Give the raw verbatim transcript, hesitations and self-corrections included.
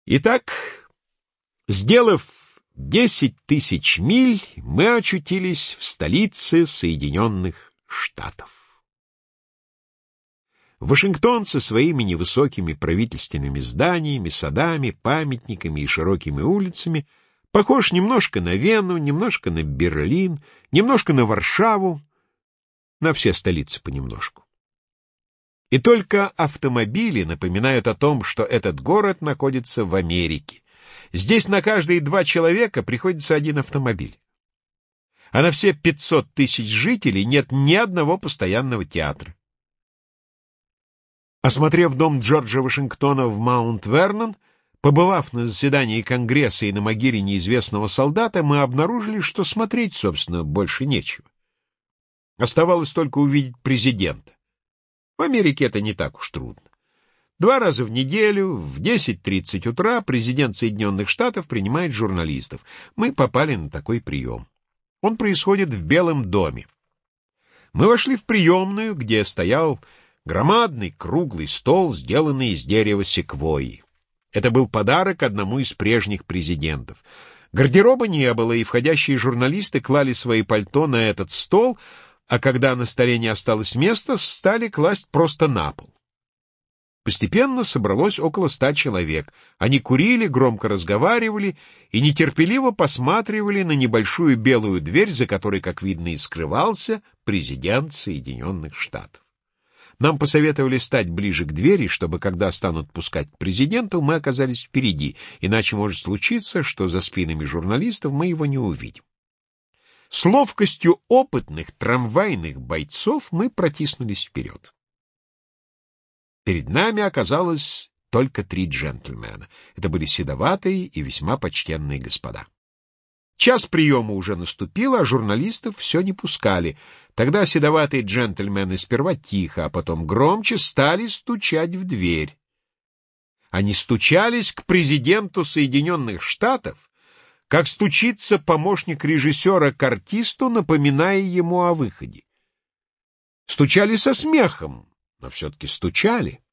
Итак, сделав десять тысяч миль, мы очутились в столице Соединенных Штатов. Вашингтон со своими невысокими правительственными зданиями, садами, памятниками и широкими улицами похож немножко на Вену, немножко на Берлин, немножко на Варшаву, на все столицы понемножку. И только автомобили напоминают о том, что этот город находится в Америке. Здесь на каждые два человека приходится один автомобиль. А на все пятьсот тысяч жителей нет ни одного постоянного театра. Осмотрев дом Джорджа Вашингтона в Маунт-Вернон, побывав на заседании Конгресса и на могиле неизвестного солдата, мы обнаружили, что смотреть, собственно, больше нечего. Оставалось только увидеть президента. В Америке это не так уж трудно. Два раза в неделю, в десять тридцать утра, президент Соединенных Штатов принимает журналистов. Мы попали на такой прием. Он происходит в Белом доме. Мы вошли в приемную, где стоял громадный круглый стол, сделанный из дерева секвойи. Это был подарок одному из прежних президентов. Гардероба не было, и входящие журналисты клали свои пальто на этот стол, а когда на столе не осталось места, стали класть просто на пол. Постепенно собралось около ста человек. Они курили, громко разговаривали и нетерпеливо посматривали на небольшую белую дверь, за которой, как видно, и скрывался президент Соединенных Штатов. Нам посоветовали стать ближе к двери, чтобы, когда станут пускать к президенту, мы оказались впереди, иначе может случиться, что за спинами журналистов мы его не увидим. С ловкостью опытных трамвайных бойцов мы протиснулись вперед. Перед нами оказалось только три джентльмена. Это были седоватые и весьма почтенные господа. Час приема уже наступил, а журналистов все не пускали. Тогда седоватые джентльмены сперва тихо, а потом громче стали стучать в дверь. Они стучались к президенту Соединенных Штатов, как стучится помощник режиссера к артисту, напоминая ему о выходе. Стучали со смехом, но все-таки стучали.